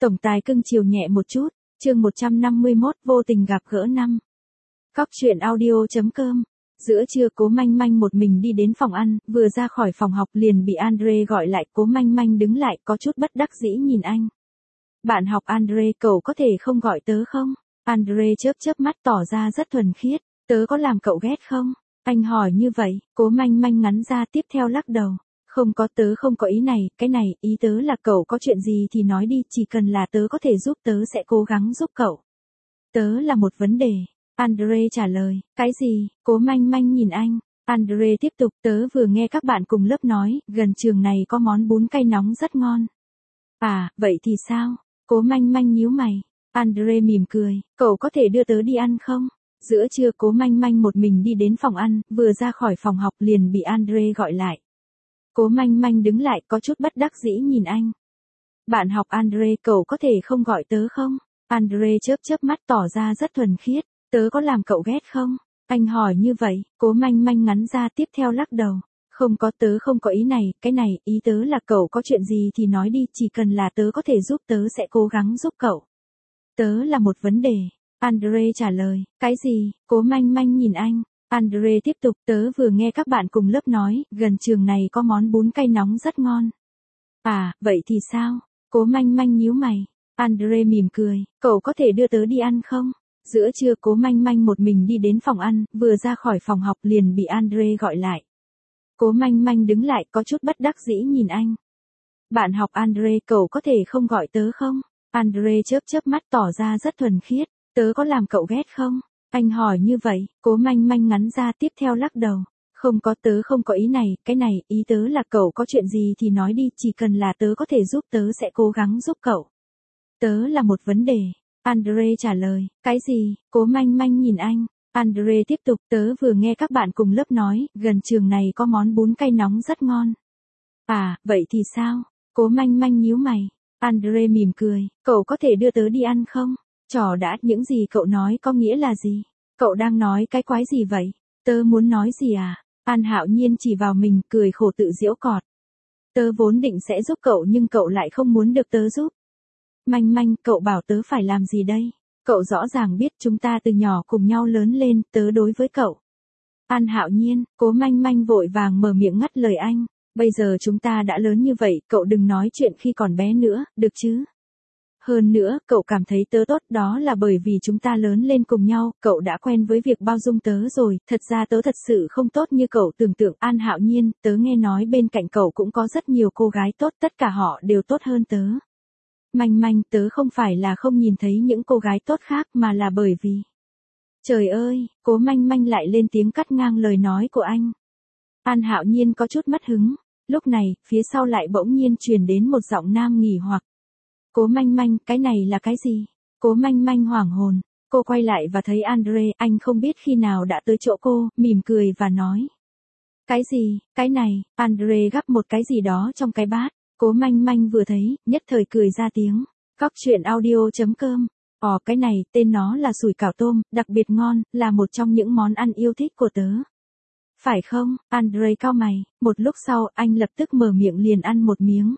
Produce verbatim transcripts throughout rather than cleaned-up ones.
Tổng tài cưng chiều nhẹ một chút, chương một trăm năm mươi mốt vô tình gặp gỡ năm. Cóc truyện audio chấm com. Giữa trưa Cố Manh Manh một mình đi đến phòng ăn, vừa ra khỏi phòng học liền bị Andre gọi lại. Cố Manh Manh đứng lại có chút bất đắc dĩ nhìn anh. Bạn học Andre, cậu có thể không gọi tớ không? Andre chớp chớp mắt tỏ ra rất thuần khiết. Tớ có làm cậu ghét không? Anh hỏi như vậy, Cố Manh Manh ngắn ra tiếp theo lắc đầu. Không có, tớ không có ý này, cái này, ý tớ là cậu có chuyện gì thì nói đi, chỉ cần là tớ có thể giúp tớ sẽ cố gắng giúp cậu. Tớ là một vấn đề. Andre trả lời, cái gì? Cố Manh Manh nhìn anh. Andre tiếp tục, tớ vừa nghe các bạn cùng lớp nói, gần trường này có món bún cay nóng rất ngon. À, vậy thì sao? Cố Manh Manh nhíu mày. Andre mỉm cười, cậu có thể đưa tớ đi ăn không? Giữa trưa Cố Manh Manh một mình đi đến phòng ăn, vừa ra khỏi phòng học liền bị Andre gọi lại. Cố Manh Manh đứng lại có chút bất đắc dĩ nhìn anh. Bạn học Andre, cậu có thể không gọi tớ không? Andre chớp chớp mắt tỏ ra rất thuần khiết. Tớ có làm cậu ghét không? Anh hỏi như vậy, Cố Manh Manh ngắn ra tiếp theo lắc đầu. Không có, tớ không có ý này, cái này, ý tớ là cậu có chuyện gì thì nói đi, chỉ cần là tớ có thể giúp tớ sẽ cố gắng giúp cậu. Tớ là một vấn đề. Andre trả lời, cái gì? Cố Manh Manh nhìn anh. Andre tiếp tục, tớ vừa nghe các bạn cùng lớp nói, gần trường này có món bún cay nóng rất ngon. À, vậy thì sao? Cố Manh Manh nhíu mày. Andre mỉm cười, cậu có thể đưa tớ đi ăn không? Giữa trưa Cố Manh Manh một mình đi đến phòng ăn, vừa ra khỏi phòng học liền bị Andre gọi lại. Cố Manh Manh đứng lại có chút bất đắc dĩ nhìn anh. Bạn học Andre, cậu có thể không gọi tớ không? Andre chớp chớp mắt tỏ ra rất thuần khiết. Tớ có làm cậu ghét không? Anh hỏi như vậy, Cố Manh Manh ngắn ra tiếp theo lắc đầu. Không có, tớ không có ý này, cái này, ý tớ là cậu có chuyện gì thì nói đi, chỉ cần là tớ có thể giúp tớ sẽ cố gắng giúp cậu. Tớ là một vấn đề. Andre trả lời, cái gì? Cố Manh Manh nhìn anh. Andre tiếp tục, tớ vừa nghe các bạn cùng lớp nói, gần trường này có món bún cay nóng rất ngon. À, vậy thì sao? Cố Manh Manh nhíu mày. Andre mỉm cười, cậu có thể đưa tớ đi ăn không? Trò đã, những gì cậu nói có nghĩa là gì? Cậu đang nói cái quái gì vậy? Tớ muốn nói gì à? An Hạo Nhiên chỉ vào mình, cười khổ tự giễu cợt. Tớ vốn định sẽ giúp cậu nhưng cậu lại không muốn được tớ giúp. Manh Manh, cậu bảo tớ phải làm gì đây? Cậu rõ ràng biết chúng ta từ nhỏ cùng nhau lớn lên, tớ đối với cậu. An Hạo Nhiên, Cố Manh Manh vội vàng mở miệng ngắt lời anh. Bây giờ chúng ta đã lớn như vậy, cậu đừng nói chuyện khi còn bé nữa, được chứ? Hơn nữa, cậu cảm thấy tớ tốt đó là bởi vì chúng ta lớn lên cùng nhau, cậu đã quen với việc bao dung tớ rồi, thật ra tớ thật sự không tốt như cậu tưởng tượng. An Hạo Nhiên, tớ nghe nói bên cạnh cậu cũng có rất nhiều cô gái tốt, tất cả họ đều tốt hơn tớ. Manh Manh, tớ không phải là không nhìn thấy những cô gái tốt khác mà là bởi vì... Trời ơi, Cố Manh Manh lại lên tiếng cắt ngang lời nói của anh. An Hạo Nhiên có chút mất hứng, lúc này, phía sau lại bỗng nhiên truyền đến một giọng nam nghỉ hoặc. Cố Manh Manh, cái này là cái gì? Cố Manh Manh hoảng hồn, cô quay lại và thấy Andre, anh không biết khi nào đã tới chỗ cô, mỉm cười và nói. Cái gì, cái này, Andre gắp một cái gì đó trong cái bát, Cố Manh Manh vừa thấy, nhất thời cười ra tiếng. Cóc truyện audio chấm com. Ồ, cái này, tên nó là sủi cảo tôm, đặc biệt ngon, là một trong những món ăn yêu thích của tớ. Phải không? Andre cau mày, một lúc sau, anh lập tức mở miệng liền ăn một miếng.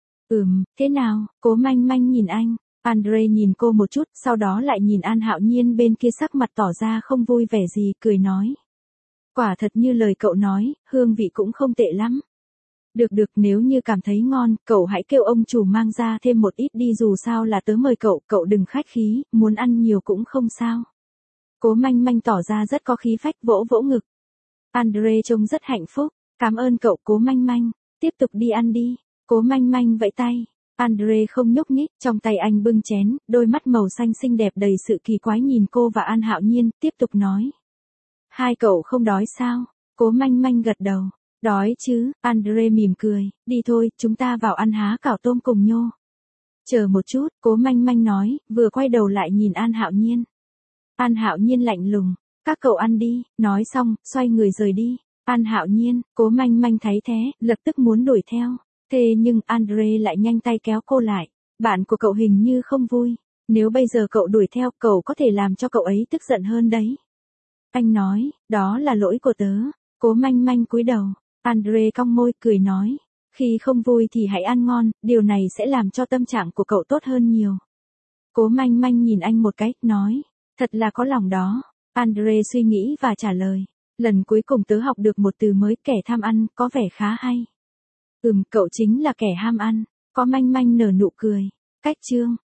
Ừm, thế nào? Cố Manh Manh nhìn anh. Andre nhìn cô một chút, sau đó lại nhìn An Hạo Nhiên bên kia sắc mặt tỏ ra không vui vẻ gì, cười nói. Quả thật như lời cậu nói, hương vị cũng không tệ lắm. Được được, nếu như cảm thấy ngon, cậu hãy kêu ông chủ mang ra thêm một ít đi, dù sao là tớ mời cậu, cậu đừng khách khí, muốn ăn nhiều cũng không sao. Cố Manh Manh tỏ ra rất có khí phách, vỗ vỗ ngực. Andre trông rất hạnh phúc, cảm ơn cậu Cố Manh Manh, tiếp tục đi ăn đi. Cố Manh Manh vẫy tay. Andre không nhúc nhích, trong tay anh bưng chén, đôi mắt màu xanh xinh đẹp đầy sự kỳ quái nhìn cô và An Hạo Nhiên, tiếp tục nói. Hai cậu không đói sao? Cố Manh Manh gật đầu. Đói chứ, Andre mỉm cười, đi thôi, chúng ta vào ăn há cảo tôm cùng nhô. Chờ một chút, Cố Manh Manh nói, vừa quay đầu lại nhìn An Hạo Nhiên. An Hạo Nhiên lạnh lùng, các cậu ăn đi, nói xong, xoay người rời đi. An Hạo Nhiên, Cố Manh Manh thấy thế, lập tức muốn đuổi theo. Thế nhưng Andre lại nhanh tay kéo cô lại. Bạn của cậu hình như không vui. Nếu bây giờ cậu đuổi theo, cậu có thể làm cho cậu ấy tức giận hơn đấy. Anh nói, đó là lỗi của tớ. Cố Manh Manh cúi đầu. Andre cong môi cười nói. Khi không vui thì hãy ăn ngon, điều này sẽ làm cho tâm trạng của cậu tốt hơn nhiều. Cố Manh Manh nhìn anh một cái, nói, thật là có lòng đó. Andre suy nghĩ và trả lời, lần cuối cùng tớ học được một từ mới, kẻ tham ăn, có vẻ khá hay. Ừm, cậu chính là kẻ ham ăn. Có Manh Manh nở nụ cười. Cách chương